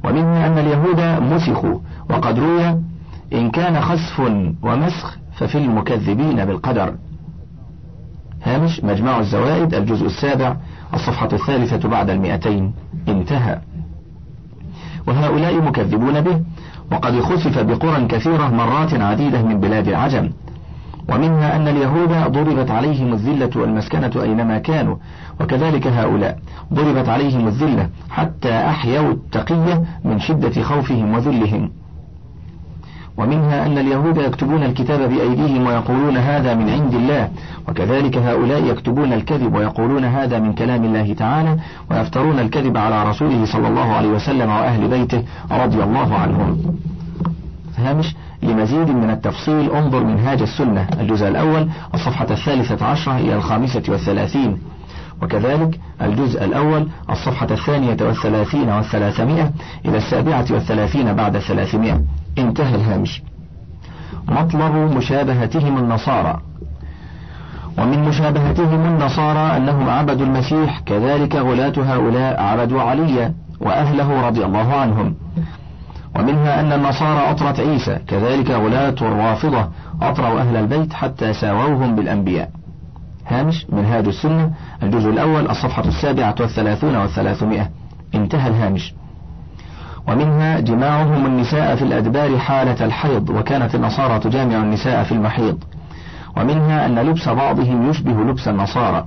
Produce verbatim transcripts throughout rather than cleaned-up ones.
ومنها أن اليهود مسخوا، وقد روي إن كان خسف ومسخ ففي المكذبين بالقدر. هامش مجمع الزوائد الجزء السابع الصفحة الثالثة بعد المئتين. انتهى. وهؤلاء مكذبون به، وقد خسف بقرى كثيرة مرات عديدة من بلاد العجم. ومنها أن اليهود ضربت عليهم الذلة والمسكنة أينما كانوا، وكذلك هؤلاء ضربت عليهم الذلة حتى أحيوا التقية من شدة خوفهم وذلهم. ومنها أن اليهود يكتبون الكتاب بأيديهم ويقولون هذا من عند الله، وكذلك هؤلاء يكتبون الكذب ويقولون هذا من كلام الله تعالى، ويفترون الكذب على رسوله صلى الله عليه وسلم وأهل بيته رضي الله عنهم. هامش لمزيد من التفصيل انظر منهاج السنة الجزء الأول الصفحة الثالثة عشرة إلى الخامسة والثلاثين، وكذلك الجزء الأول الصفحة الثانية والثلاثين والثلاثمائة إلى السابعة والثلاثين بعد الثلاثمائة. انتهى الهامش. مطلب مشابهتهم النصارى. ومن مشابهتهم النصارى أنهم عبدوا المسيح، كذلك غلاة هؤلاء عبدوا عليا وأهله رضي الله عنهم. ومنها أن النصارى أطرت عيسى، كذلك غلاة الرافضة أطروا أهل البيت حتى ساووهم بالأنبياء. هامش منهاج السنة الجزء الأول الصفحة السابعة والثلاثون والثلاثمائة. انتهى الهامش. ومنها جماعهم النساء في الأدبار حالة الحيض، وكانت النصارى تجامع النساء في المحيض. ومنها أن لبس بعضهم يشبه لبس النصارى.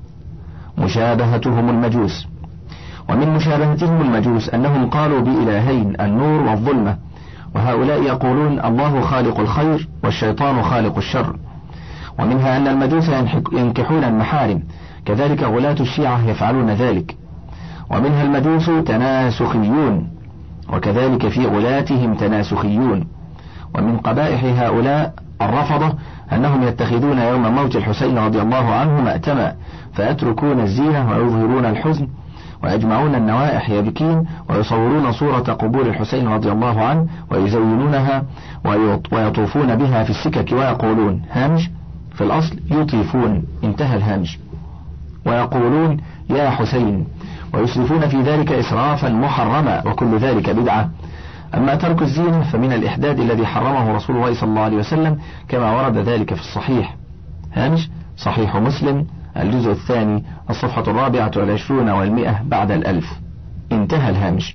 مشابهتهم المجوس. ومن مشابهتهم المجوس أنهم قالوا بإلهين النور والظلمة، وهؤلاء يقولون الله خالق الخير والشيطان خالق الشر. ومنها أن المجوس ينكحون المحارم، كذلك غلاة الشيعة يفعلون ذلك. ومنها المجوس تناسخيون، وكذلك في غلاتهم تناسخيون. ومن قبائح هؤلاء الرفضة أنهم يتخذون يوم موت الحسين رضي الله عنه مأتما، فيتركون الزينة ويظهرون الحزن، ويجمعون النوائح يبكين، ويصورون صورة قبور الحسين رضي الله عنه ويزينونها ويطوفون بها في السكك ويقولون هامش في الأصل يطيفون. انتهى الهامش. ويقولون يا حسين، ويسرفون في ذلك إسرافا محرما، وكل ذلك بدعة. أما ترك الزينة فمن الإحداد الذي حرمه رسول الله صلى الله عليه وسلم كما ورد ذلك في الصحيح. هامش صحيح مسلم الجزء الثاني الصفحة الرابعة والعشرون والمئة بعد الألف. انتهى الهامش.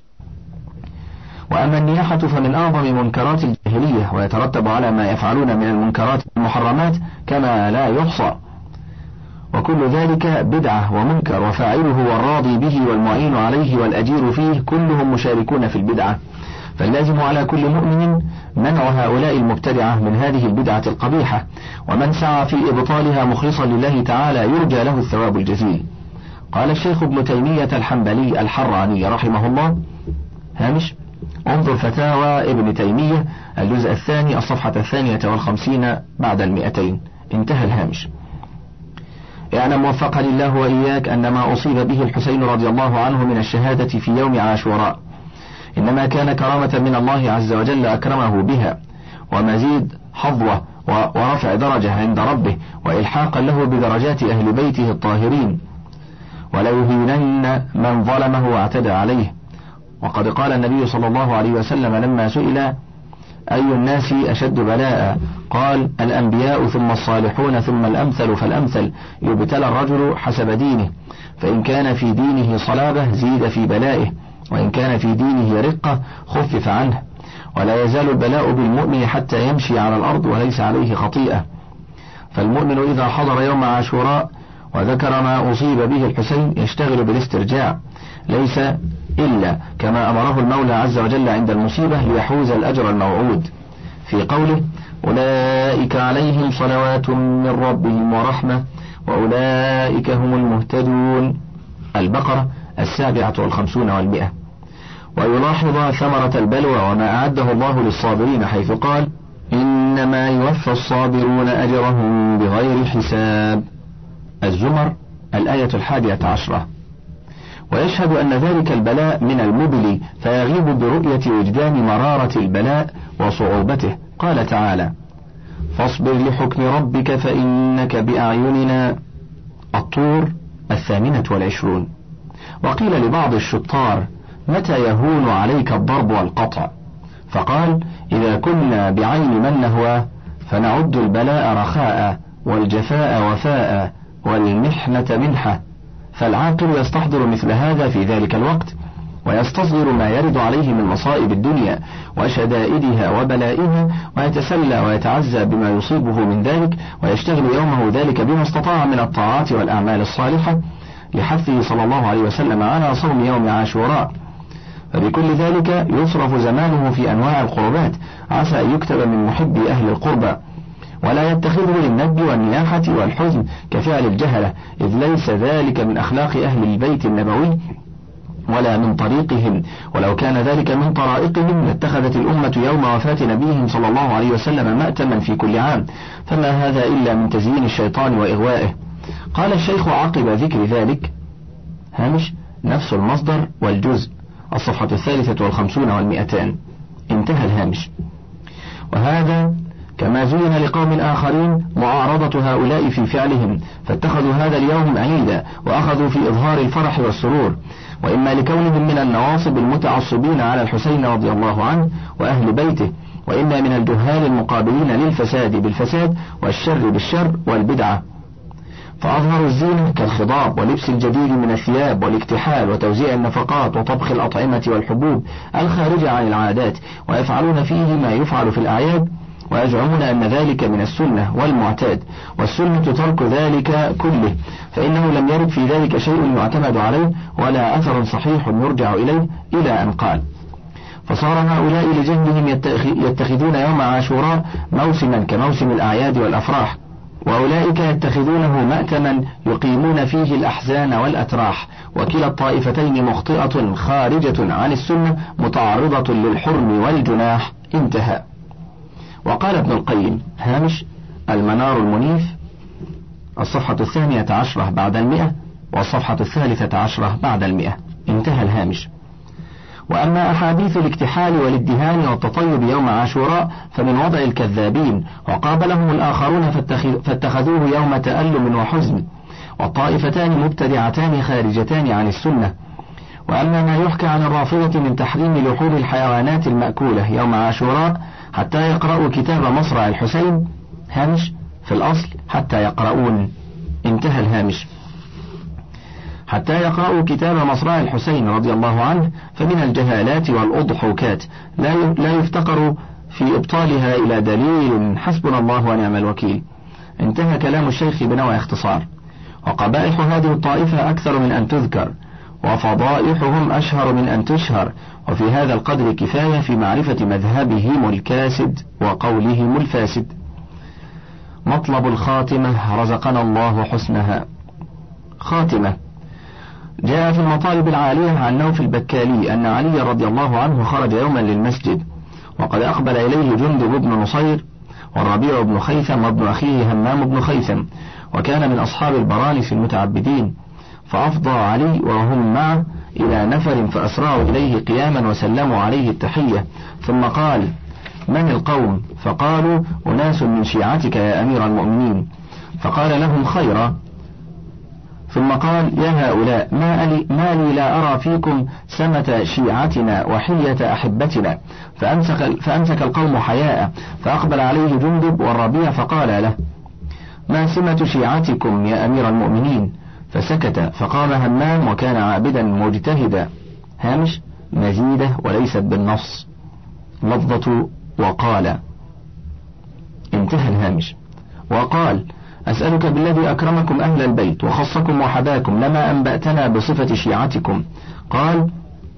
وأما النياحة فمن أعظم منكرات الجاهلية، ويترتب على ما يفعلون من المنكرات المحرمات كما لا يحصى، وكل ذلك بدعة ومنكر، وفاعله والراضي به والمعين عليه والأجير فيه كلهم مشاركون في البدعة. فاللازم على كل مؤمن منع هؤلاء المبتدعة من هذه البدعة القبيحة، ومن سعى في إبطالها مخلصا لله تعالى يرجى له الثواب الجزيل. قال الشيخ ابن تيمية الحنبلي الحراني رحمه الله هامش انظر فتاوى ابن تيمية الجزء الثاني الصفحة الثانية والخمسين بعد المئتين. انتهى الهامش. اعلم وفقني الله وإياك أن ما أصيب به الحسين رضي الله عنه من الشهادة في يوم عاشوراء إنما كان كرامة من الله عز وجل أكرمه بها، ومزيد حظوة ورفع درجة عند ربه، وإلحاقا له بدرجات أهل بيته الطاهرين، وليهينن من ظلمه واعتدى عليه. وقد قال النبي صلى الله عليه وسلم لما سئل أي الناس أشد بلاء قال الأنبياء ثم الصالحون ثم الأمثل فالأمثل، يبتلى الرجل حسب دينه، فإن كان في دينه صلابة زيد في بلائه، وإن كان في دينه رقة خفف عنه. ولا يزال البلاء بالمؤمن حتى يمشي على الأرض وليس عليه خطيئة. فالمؤمن إذا حضر يوم عاشوراء وذكر ما أصيب به الحسين يشتغل بالاسترجاع، ليس إلا كما أمره المولى عز وجل عند المصيبة ليحوز الأجر الموعود في قوله أولئك عليهم صلوات من ربهم ورحمة وأولئك هم المهتدون. البقرة السابعة والخمسون والمئة. ويلاحظ ثمرة البلوى وما أعده الله للصابرين حيث قال إنما يوفى الصابرون أجرهم بغير حساب. الزمر الآية الحادية عشرة. ويشهد أن ذلك البلاء من المبلي فيغيب برؤية وجدان مرارة البلاء وصعوبته. قال تعالى فاصبر لحكم ربك فإنك بأعيننا. الطور الثامنة والعشرون. وقيل لبعض الشطار متى يهون عليك الضرب والقطع؟ فقال: إذا كنا بعين من نهواه فنعد البلاء رخاء والجفاء وفاء والمحنة منحة. فالعاقل يستحضر مثل هذا في ذلك الوقت، ويستصغر ما يرد عليه من مصائب الدنيا وشدائدها وبلائها، ويتسلى ويتعزى بما يصيبه من ذلك، ويشتغل يومه ذلك بما استطاع من الطاعات والأعمال الصالحة، لحثه صلى الله عليه وسلم على صوم يوم عاشوراء. فبكل ذلك يصرف زمانه في أنواع القربات، عسى أن يكتب من محبي أهل القربى، ولا يتخذه للندب والنياحة والحزن كفعل الجهلة، إذ ليس ذلك من أخلاق أهل البيت النبوي ولا من طريقهم، ولو كان ذلك من طرائقهم لاتخذت الأمة يوم وفاة نبيهم صلى الله عليه وسلم مأتما في كل عام، فما هذا إلا من تزيين الشيطان وإغوائه. قال الشيخ عقب ذكر ذلك: هامش نفس المصدر والجزء، الصفحة الثالثة والخمسون والمئتان. انتهى الهامش. وهذا كما زين لقوم آخرين معارضة هؤلاء في فعلهم، فاتخذوا هذا اليوم عيدا وأخذوا في إظهار الفرح والسرور، وإما لكونهم من النواصب المتعصبين على الحسين رضي الله عنه وأهل بيته، وإما من الجهال المقابلين للفساد بالفساد والشر بالشر والبدعة، فأظهروا الزينة كالخضاب ولبس الجديد من الثياب والاكتحال وتوزيع النفقات وطبخ الأطعمة والحبوب الخارجة عن العادات، ويفعلون فيه ما يفعل في الأعياد، ويزعمون أن ذلك من السنة والمعتاد، والسنة ترك ذلك كله، فإنه لم يرد في ذلك شيء يعتمد عليه ولا أثر صحيح يرجع إليه، إلى أن قال: فصار هؤلاء لجهلهم يتخذون يوم عاشوراء موسما كموسم الأعياد والأفراح، وأولئك يتخذونه مأتما يقيمون فيه الأحزان والأتراح، وكلا الطائفتين مخطئة خارجة عن السنة متعرضة للحرم والجناح. انتهى. وقال ابن القيم: هامش المنار المنيف، الصفحة الثانية عشرة بعد المئة والصفحة الثالثة عشرة بعد المئة. انتهى الهامش. وأما أحاديث الاكتحال والادهان والتطيب يوم عاشوراء فمن وضع الكذابين، وقابلهم الآخرون فاتخذوه يوم تألم وحزن، والطائفتان مبتدعتان خارجتان عن السنة. وأما ما يحكى عن الرافضة من تحريم لحوم الحيوانات المأكولة يوم عاشوراء حتى يقرأوا كتاب مصرع الحسين، هامش في الأصل حتى يقرؤون. انتهى الهامش. حتى يقرأوا كتاب مصرع الحسين رضي الله عنه فمن الجهالات والأضحوكات لا يفتقر في إبطالها إلى دليل، حسبنا الله ونعم الوكيل. انتهى كلام الشيخ بنوع اختصار. وقبائح هذه الطائفة أكثر من أن تذكر، وفضائحهم أشهر من أن تشهر، وفي هذا القدر كفاية في معرفة مذهبهم الكاسد وقولهم الفاسد. مطلب الخاتمة رزقنا الله حسنها. خاتمة. جاء في المطالب العالية عن نوف البكالي أن علي رضي الله عنه خرج يوما للمسجد، وقد أقبل إليه جندب بن نصير والربيع بن خيثم وابن أخيه همام بن خيثم، وكان من أصحاب البرانس المتعبدين، فأفضى علي وهم معه إلى نفر فأسرعوا إليه قياما وسلموا عليه التحية، ثم قال: من القوم؟ فقالوا: أناس من شيعتك يا أمير المؤمنين. فقال لهم: خيرا. ثم قال: يا هؤلاء، ما لي, ما لي لا أرى فيكم سمة شيعتنا وحية أحبتنا. فأمسك, فأمسك القوم حياء، فأقبل عليه جندب والربيع فقال له: ما سمة شيعتكم يا أمير المؤمنين؟ فسكت، فقام همام وكان عابدا مجتهدا. هامش مزيدة وليست بالنص، لفظة وقال. انتهى الهامش. وقال: أسألك بالذي أكرمكم أهل البيت وخصكم وحباكم لما أنبأتنا بصفة شيعتكم. قال: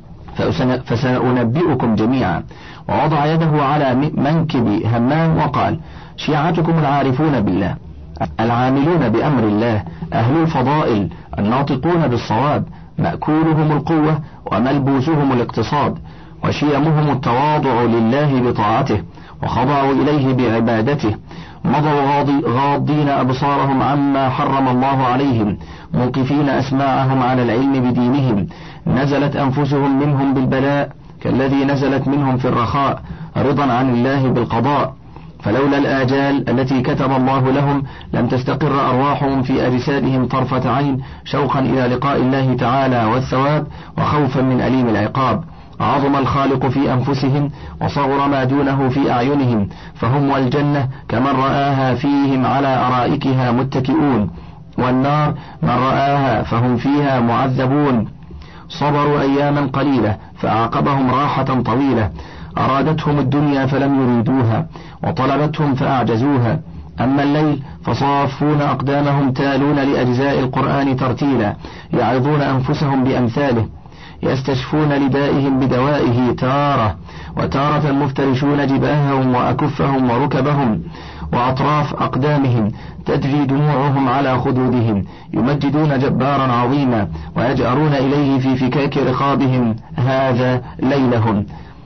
فسأنبئكم جميعا. ووضع يده على منكب همام وقال: شيعتكم العارفون بالله، العاملون بأمر الله، أهل الفضائل، الناطقون بالصواب، مأكولهم القوة وملبوسهم الاقتصاد، وشيمهم التواضع لله بطاعته، وخضعوا إليه بعبادته، مضوا غاضين أبصارهم عما حرم الله عليهم، موقفين أسماعهم على العلم بدينهم، نزلت أنفسهم منهم بالبلاء كالذي نزلت منهم في الرخاء، رضا عن الله بالقضاء، فلولا الآجال التي كتب الله لهم لم تستقر أرواحهم في أجسادهم طرفة عين شوقا إلى لقاء الله تعالى والثواب وخوفا من أليم العقاب. عظم الخالق في أنفسهم وصغر ما دونه في أعينهم، فهم والجنة كمن رآها فيهم على أرائكها متكئون، والنار من رآها فهم فيها معذبون. صبروا أياما قليلة فأعقبهم راحة طويلة، أرادتهم الدنيا فلم يريدوها، وطلبتهم فأعجزوها. أما الليل فصافون أقدامهم تالون لأجزاء القرآن ترتيلا، يعظون أنفسهم بأمثاله، يستشفون لدائهم بدوائه تارة، وتارة مفترشون جباههم وأكفهم وركبهم وأطراف أقدامهم تجري دموعهم على خدودهم، يمجدون جبارا عظيما ويجأرون إليه في فكاك رقابهم. هذا ليلهم.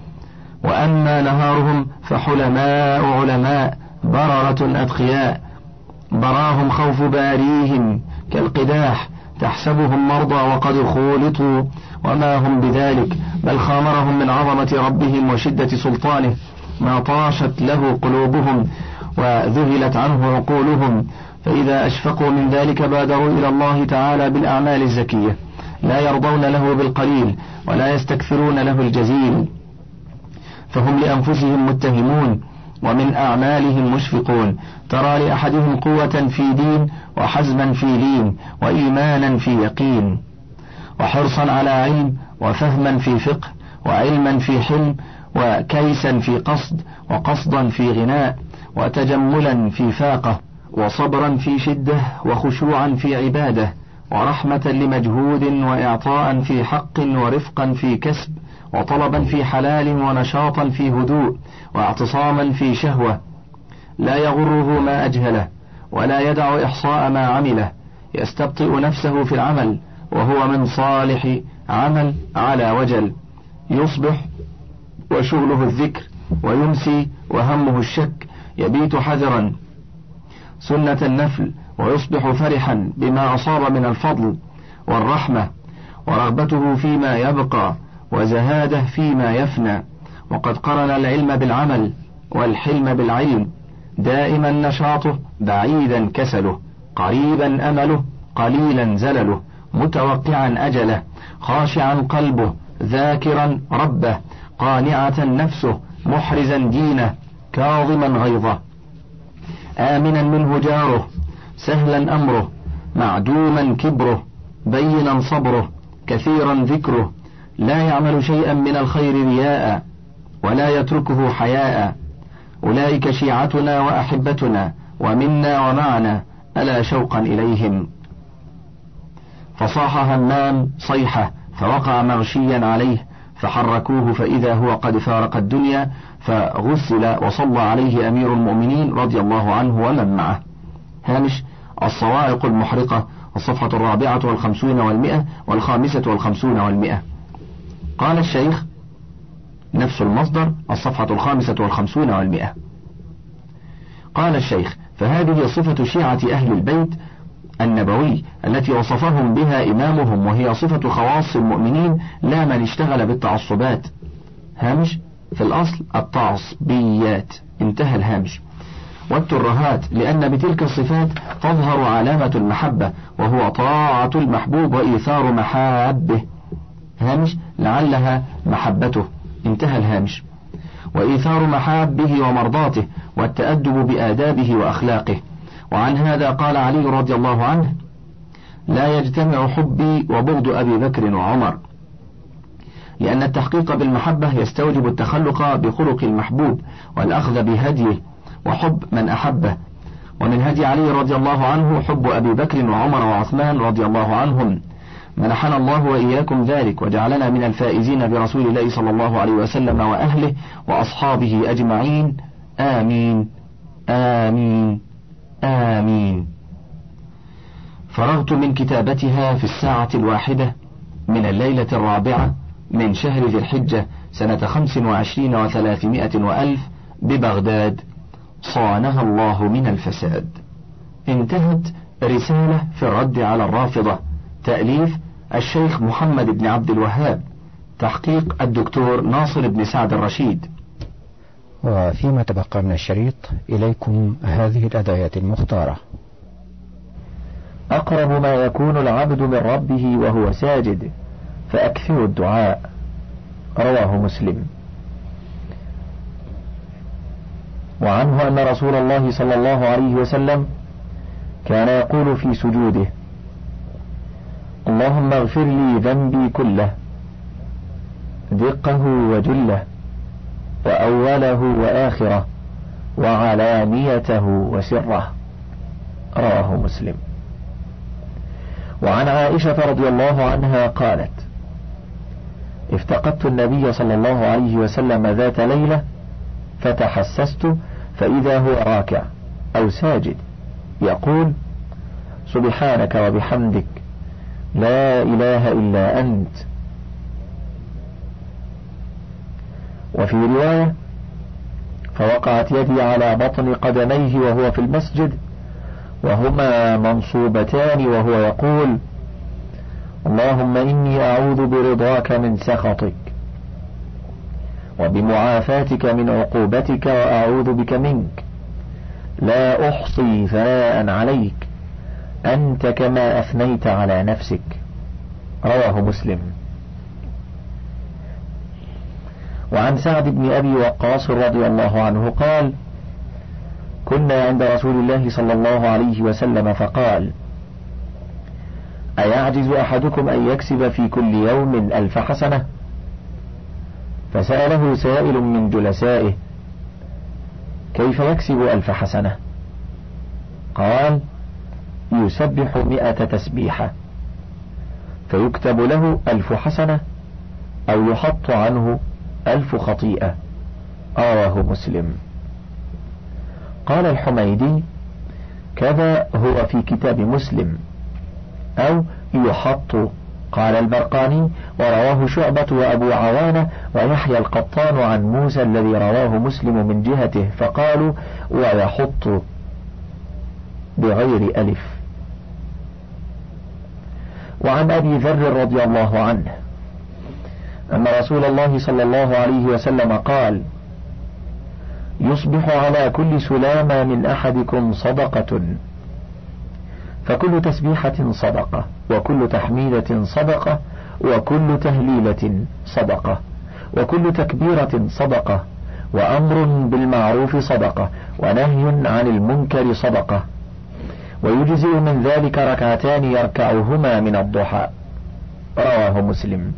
وأما نهارهم فحلماء علماء بررة أتقياء، براهم خوف باريهم كالقداح، تحسبهم مرضى وقد خولطوا وما هم بذلك، بل خامرهم من عظمة ربهم وشدة سلطانه ما طاشت له قلوبهم وذهلت عنه عقولهم، فإذا أشفقوا من ذلك بادروا إلى الله تعالى بالأعمال الزكية، لا يرضون له بالقليل ولا يستكثرون له الجزيل، فهم لأنفسهم متهمون ومن أعمالهم مشفقون. ترى لأحدهم قوة في دين وحزما في لين وإيمانا في يقين وحرصا على علم وفهما في فقه وعلما في حلم وكيسا في قصد وقصدا في غناء وتجملا في فاقة وصبرا في شدة وخشوعا في عبادة ورحمة لمجهود وإعطاء في حق ورفقا في كسب وطلبا في حلال ونشاطا في هدوء واعتصاما في شهوة، لا يغره ما أجهله ولا يدع إحصاء ما عمله، يستبطئ نفسه في العمل وهو من صالح عمل على وجل، يصبح وشغله الذكر ويمسي وهمه الشك، يبيت حذرا سنة النفل ويصبح فرحا بما أصاب من الفضل والرحمة، ورغبته فيما يبقى وزهاده فيما يفنى. وقد قرن العلم بالعمل والحلم بالعلم، دائما نشاطه بعيدا كسله، قريبا أمله قليلا زلله، متوقعا أجله، خاشعا قلبه، ذاكرا ربه، قانعة نفسه، محرزا دينه، كاظما غيظه، آمنا منه جاره، سهلا أمره، معدوما كبره، بينا صبره، كثيرا ذكره، لا يعمل شيئا من الخير رياء ولا يتركه حياء. أولئك شيعتنا وأحبتنا ومنا ومعنا، ألا شوقا إليهم. فصاح همام صيحة فوقع مغشيا عليه فحركوه فإذا هو قد فارق الدنيا، فغسل وصلى عليه أمير المؤمنين رضي الله عنه ومن معه. هامش الصواعق المحرقة، الصفحة الرابعة والخمسون والمئة والخامسة والخمسون والمئة. قال الشيخ نفس المصدر، الصفحة الخامسة والخمسون والمئة. قال الشيخ: فهذه صفة شيعة أهل البيت النبوي التي وصفهم بها إمامهم، وهي صفة خواص المؤمنين لا من اشتغل بالتعصبات. هامش في الأصل التعصبيات، انتهى الهامش. والترهات، لأن بتلك الصفات تظهر علامة المحبة، وهو طاعة المحبوب وإيثار محابه. هامش لعلها محبته، انتهى الهامش. وإيثار محابه ومرضاته والتأدب بآدابه وأخلاقه. وعن هذا قال علي رضي الله عنه: لا يجتمع حبي وبغض أبي بكر وعمر، لأن التحقيق بالمحبة يستوجب التخلق بخلق المحبوب والأخذ بهديه وحب من أحبه. ومن هدي علي رضي الله عنه حب أبي بكر وعمر وعثمان رضي الله عنهم، منحنا الله وإياكم ذلك وجعلنا من الفائزين برسول الله صلى الله عليه وسلم وأهله وأصحابه أجمعين، آمين آمين آمين. فرغت من كتابتها في الساعة الواحدة من الليلة الرابعة من شهر ذي الحجة سنة خمس وعشرين وثلاثمائة وألف ببغداد، صانها الله من الفساد. انتهت رسالة في الرد على الرافضة، تأليف الشيخ محمد بن عبد الوهاب، تحقيق الدكتور ناصر بن سعد الرشيد. وفيما تبقى من الشريط إليكم هذه الأدعية المختارة. أقرب ما يكون العبد من ربه وهو ساجد فأكثر الدعاء. رواه مسلم. وعنه أن رسول الله صلى الله عليه وسلم كان يقول في سجوده: اللهم اغفر لي ذنبي كله دقه وجله وأوله وآخره وعلانيته وسره. رواه مسلم. وعن عائشة رضي الله عنها قالت: افتقدت النبي صلى الله عليه وسلم ذات ليلة فتحسست فإذا هو راكع أو ساجد يقول: سبحانك وبحمدك لا إله إلا أنت. وفي رواية: فوقعت يدي على بطن قدميه وهو في المسجد وهما منصوبتان وهو يقول: اللهم إني أعوذ برضاك من سخطك وبمعافاتك من عقوبتك وأعوذ بك منك لا أحصي ثناء عليك أنت كما أثنيت على نفسك. رواه مسلم. وعن سعد بن أبي وقاص رضي الله عنه قال: كنا عند رسول الله صلى الله عليه وسلم فقال: أيعجز أحدكم أن يكسب في كل يوم ألف حسنة؟ فسأله سائل من جلسائه: كيف يكسب ألف حسنة؟ قال: يسبح مئة تسبيحة فيكتب له ألف حسنة أو يحط عنه ألف خطيئة. رواه مسلم. قال الحميدي: كذا هو في كتاب مسلم، أو يحط. قال البرقاني: ورواه شعبة وأبو عوانة ويحيى القطان عن موسى الذي رواه مسلم من جهته فقالوا: ويحط بغير ألف. وعن أبي ذر رضي الله عنه أن رسول الله صلى الله عليه وسلم قال: يصبح على كل سلامة من أحدكم صدقة، فكل تسبيحة صدقة، وكل تحميدة صدقة، وكل تهليلة صدقة، وكل تكبيرة صدقة، وأمر بالمعروف صدقة، ونهي عن المنكر صدقة، ويجزئ من ذلك ركعتان يركعهما من الضحى. رواه مسلم.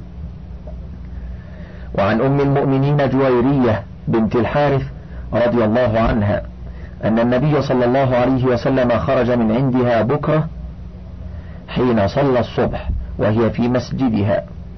وعن أم المؤمنين جويرية بنت الحارث رضي الله عنها أن النبي صلى الله عليه وسلم خرج من عندها بكرة حين صلى الصبح وهي في مسجدها،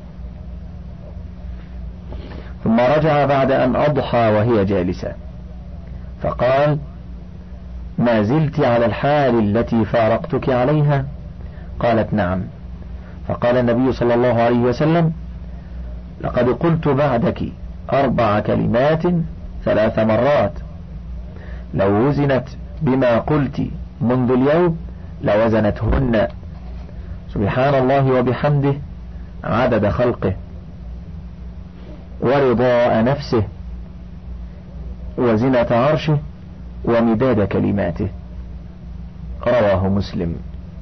ثم رجع بعد أن أضحى وهي جالسة، فقال: ما زلت على الحال التي فارقتك عليها؟ قالت: نعم. فقال النبي صلى الله عليه وسلم: لقد قلت بعدك أربع كلمات ثلاث مرات، لو وزنت بما قلت منذ اليوم لوزنتهن: سبحان الله وبحمده عدد خلقه ورضاء نفسه وزنة عرشه ومداد كلماته. رواه مسلم.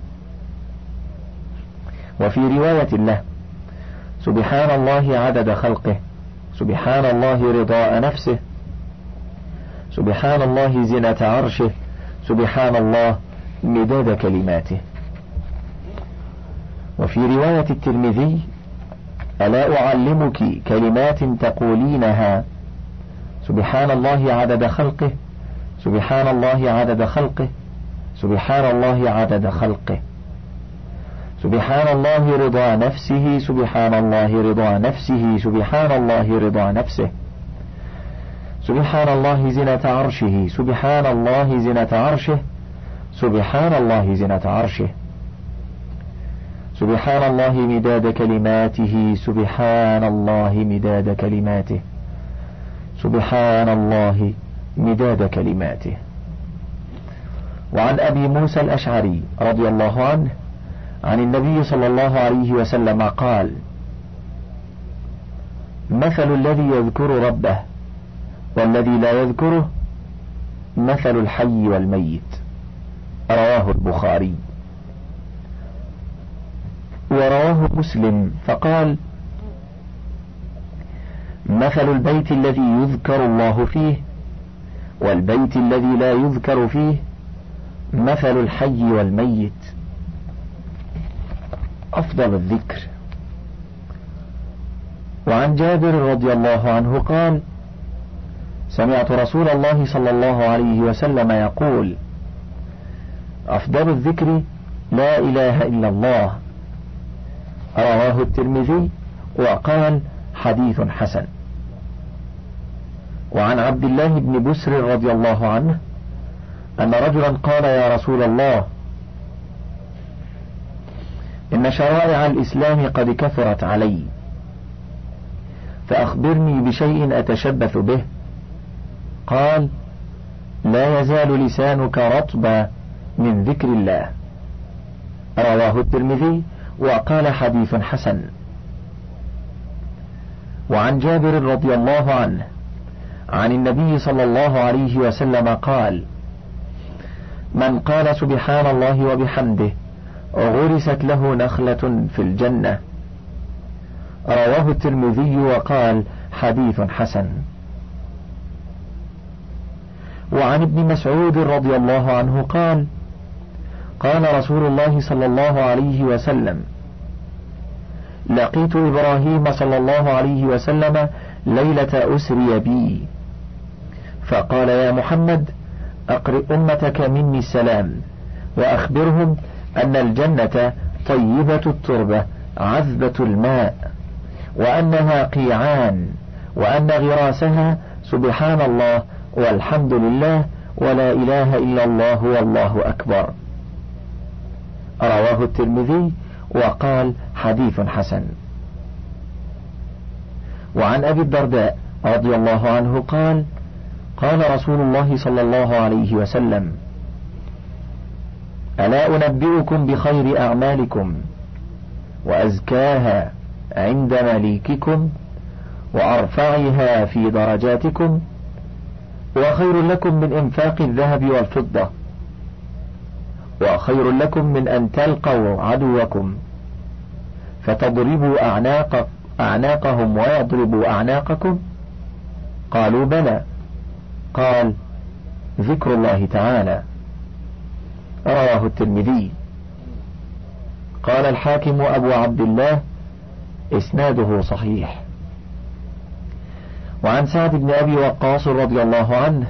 وفي رواية له: سبحان الله عدد خلقه، سبحان الله رضاء نفسه، سبحان الله زنة عرشه، سبحان الله مداد كلماته. وفي رواية الترمذي: ألا أعلمك كلمات تقولينها: سبحان الله عدد خلقه، سبحان الله عدد خلقه، سبحان الله عدد خلقه، سبحان الله رضا نفسه، سبحان الله رضا نفسه، سبحان الله رضا نفسه، سبحان الله زنة عرشه، سبحان الله زنة عرشه، سبحان الله زنة عرشه، سبحان الله مداد كلماته، سبحان الله مداد كلماته، سبحان الله مداد كلماته. وعن أبي موسى الأشعري رضي الله عنه عن النبي صلى الله عليه وسلم قال: مثل الذي يذكر ربه والذي لا يذكره مثل الحي والميت. رواه البخاري. ورواه مسلم فقال: مثل البيت الذي يذكر الله فيه والبيت الذي لا يذكر فيه مثل الحي والميت. أفضل الذكر. وعن جابر رضي الله عنه قال: سمعت رسول الله صلى الله عليه وسلم يقول: أفضل الذكر لا إله إلا الله. رواه الترمذي وقال: حديث حسن. وعن عبد الله بن بسر رضي الله عنه أن رجلا قال: يا رسول الله، إن شرائع الإسلام قد كثرت علي، فأخبرني بشيء أتشبث به. قال: لا يزال لسانك رطبا من ذكر الله. رواه الترمذي وقال: حديث حسن. وعن جابر رضي الله عنه عن النبي صلى الله عليه وسلم قال: من قال سبحان الله وبحمده غرست له نخلة في الجنة. رواه الترمذي وقال: حديث حسن. وعن ابن مسعود رضي الله عنه قال: قال رسول الله صلى الله عليه وسلم: لقيت إبراهيم صلى الله عليه وسلم ليلة أسري بي، فقال: يا محمد، أقرئ أمتك مني السلام، وأخبرهم أن الجنة طيبة التربة عذبة الماء، وأنها قيعان، وأن غراسها سبحان الله والحمد لله ولا إله إلا الله والله أكبر. رواه الترمذي وقال: حديث حسن. وعن أبي الدرداء رضي الله عنه قال: قال رسول الله صلى الله عليه وسلم: ألا أنبئكم بخير أعمالكم وأزكاها عند مليككم وأرفعها في درجاتكم وخير لكم من إنفاق الذهب والفضة وخير لكم من أن تلقوا عدوكم فتضربوا أعناق أعناقهم ويضربوا أعناقكم؟ قالوا: بلى. قال: ذكر الله تعالى. رواه الترمذي. قال الحاكم أبو عبد الله: إسناده صحيح. وعن سعد بن أبي وقاص رضي الله عنه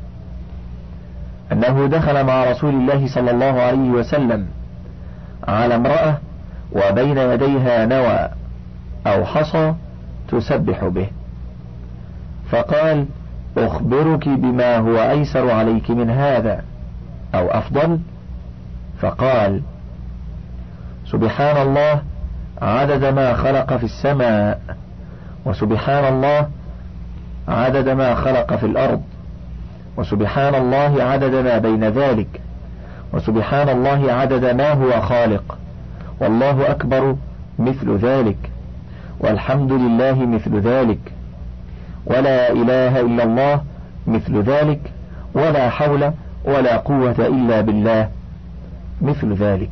أنه دخل مع رسول الله صلى الله عليه وسلم على امرأة وبين يديها نوى أو حصى تسبح به، فقال: أخبرك بما هو أيسر عليك من هذا أو أفضل؟ فقال: سبحان الله عدد ما خلق في السماء، وسبحان الله عدد ما خلق في الأرض، وسبحان الله عدد ما بين ذلك، وسبحان الله عدد ما هو خالق، والله أكبر مثل ذلك، والحمد لله مثل ذلك، ولا إله إلا الله مثل ذلك، ولا حول ولا قوة إلا بالله مثل ذلك.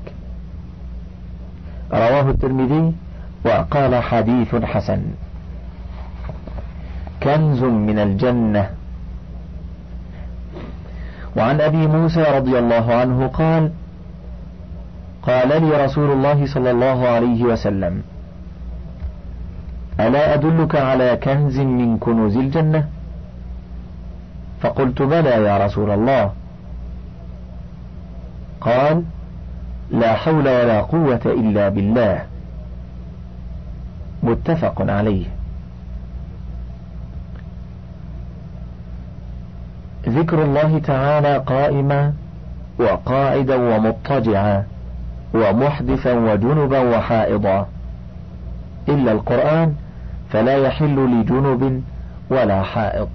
رواه الترمذي وقال: حديث حسن. كنز من الجنة. وعن أبي موسى رضي الله عنه قال: قال لي رسول الله صلى الله عليه وسلم: ألا أدلك على كنز من كنوز الجنة؟ فقلت: بلى يا رسول الله. قال: لا حول ولا قوة إلا بالله. متفق عليه. ذكر الله تعالى قائما وقاعدا ومضطجعا ومحدثا وجنبا وحائضا، إلا القرآن فلا يحل لجنب ولا حائض.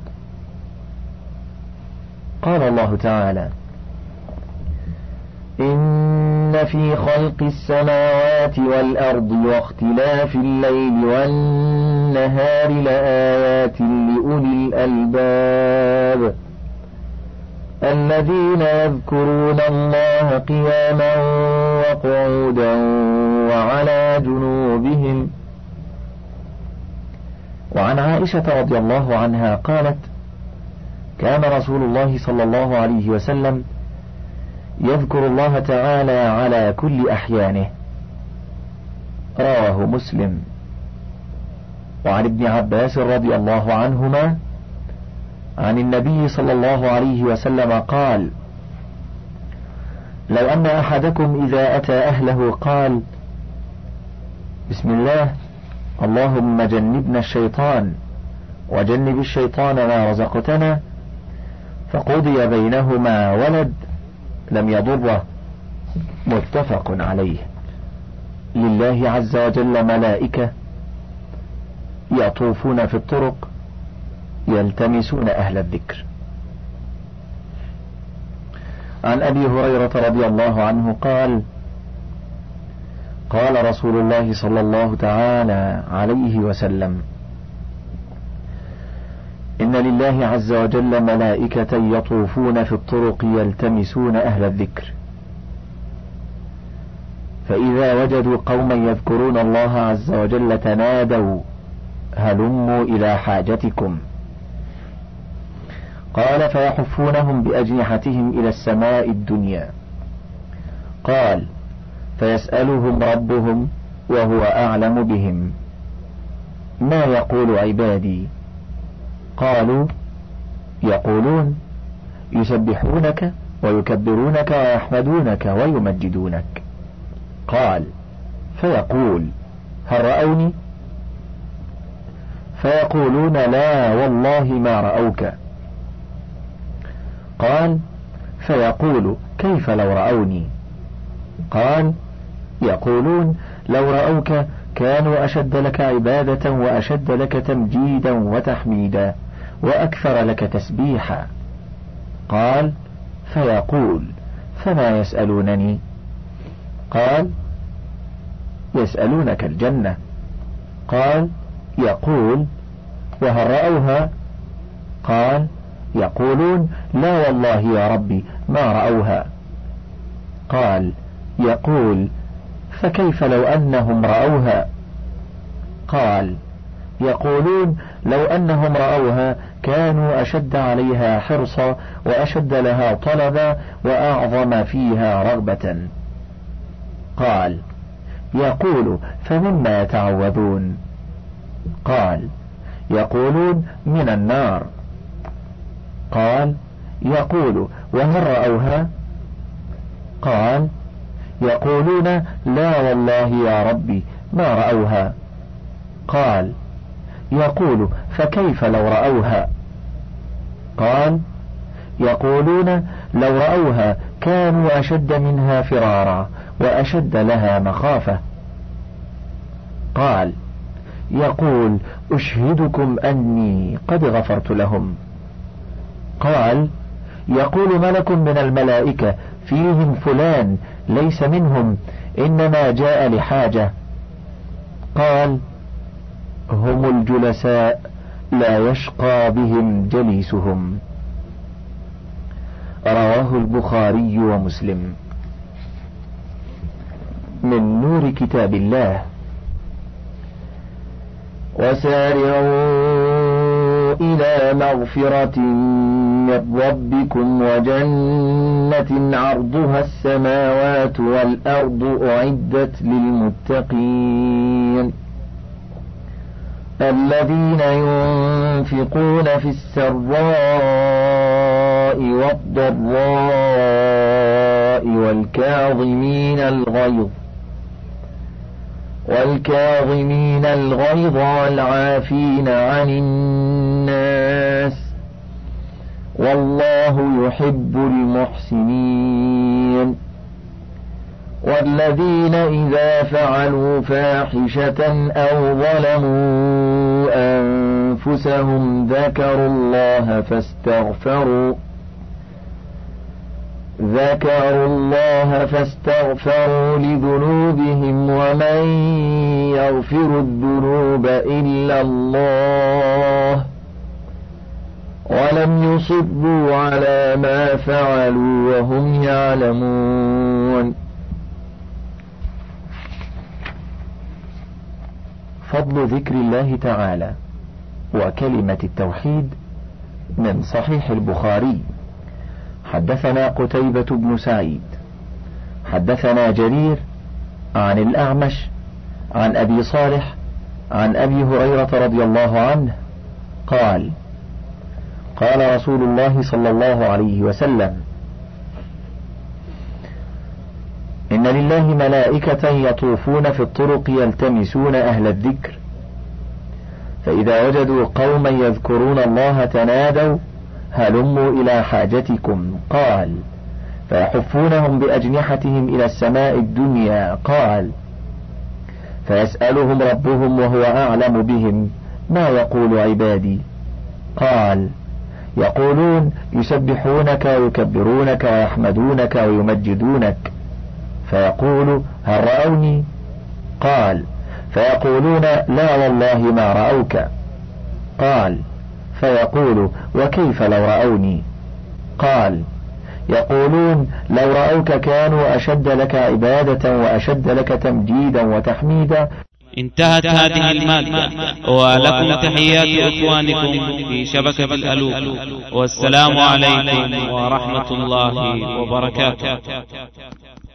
قال الله تعالى: إن إن في خلق السماوات والأرض واختلاف الليل والنهار لآيات لأولي الألباب الذين يذكرون الله قياما وقعودا وعلى جنوبهم. وعن عائشة رضي الله عنها قالت: كان رسول الله صلى الله عليه وسلم يذكر الله تعالى على كل أحيانه. رواه مسلم. وعن ابن عباس رضي الله عنهما عن النبي صلى الله عليه وسلم قال: لو أن أحدكم إذا أتى أهله قال: بسم الله، اللهم جنبنا الشيطان وجنب الشيطان ما رزقتنا، فقضي بينهما ولد لم يضره. متفق عليه. لله عز وجل ملائكة يطوفون في الطرق يلتمسون أهل الذكر. عن أبي هريرة رضي الله عنه قال: قال رسول الله صلى الله تعالى عليه وسلم: إن لله عز وجل ملائكة يطوفون في الطرق يلتمسون أهل الذكر، فإذا وجدوا قوما يذكرون الله عز وجل تنادوا: هلموا إلى حاجتكم. قال: فيحفونهم بأجنحتهم إلى السماء الدنيا. قال: فيسألهم ربهم وهو أعلم بهم: ما يقول عبادي؟ قالوا: يقولون يسبحونك ويكبرونك ويحمدونك ويمجدونك. قال: فيقول: هل رأوني؟ فيقولون: لا والله ما رأوك. قال: فيقول: كيف لو رأوني؟ قال: يقولون لو رأوك كانوا أشد لك عبادة وأشد لك تمجيدا وتحميدا وأكثر لك تسبيحا. قال: فيقول: فما يسألونني؟ قال: يسألونك الجنة. قال: يقول: وهل رأوها؟ قال: يقولون لا والله يا ربي ما رأوها. قال: يقول: فكيف لو أنهم رأوها؟ قال: يقولون لو أنهم رأوها كانوا أشد عليها حرصا وأشد لها طلبا وأعظم فيها رغبة. قال: يقول: فمما يتعوذون؟ قال: يقولون من النار. قال: يقول: وهل رأوها؟ قال: يقولون لا والله يا ربي ما رأوها. قال: يقول: فكيف لو رأوها؟ قال: يقولون لو رأوها كانوا أشد منها فرارا وأشد لها مخافة. قال: يقول: أشهدكم أني قد غفرت لهم. قال: يقول ملك من الملائكة فيهم فلان ليس منهم إنما جاء لحاجة. قال: هم الجلساء لا يشقى بهم جليسهم. رواه البخاري ومسلم. من نور كتاب الله: وسارعوا إلى مغفرة من ربكم وجنة عرضها السماوات والأرض أعدت للمتقين الذين ينفقون في السراء والضراء والكاظمين الغيظ والكاظمين الغيظ والعافين عن الناس والله يحب المحسنين والذين إذا فعلوا فاحشة أو ظلموا أنفسهم ذكروا الله فاستغفروا ذكروا الله فاستغفروا لذنوبهم ومن يغفر الذنوب إلا الله ولم يصروا على ما فعلوا وهم يعلمون. فضل ذكر الله تعالى وكلمة التوحيد من صحيح البخاري. حدثنا قتيبة بن سعيد حدثنا جرير عن الأعمش عن أبي صالح عن أبي هريرة رضي الله عنه قال قال رسول الله صلى الله عليه وسلم: إن لله ملائكة يطوفون في الطرق يلتمسون أهل الذكر، فإذا وجدوا قوما يذكرون الله تنادوا هلموا إلى حاجتكم. قال: فيحفونهم بأجنحتهم إلى السماء الدنيا. قال: فيسألهم ربهم وهو أعلم بهم ما يقول عبادي. قال: يقولون يسبحونك ويكبرونك ويحمدونك ويمجدونك. فيقول: هل رأوني؟ قال: فيقولون: لا والله ما رأوك. قال: فيقول: وكيف لو رأوني؟ قال: يقولون: لو رأوك كانوا أشد لك عبادة وأشد لك تمجيدا وتحميدا. انتهت هذه المادة، ولكم تحيات إخوانكم في شبكة الألوف، والسلام عليكم ورحمة الله وبركاته.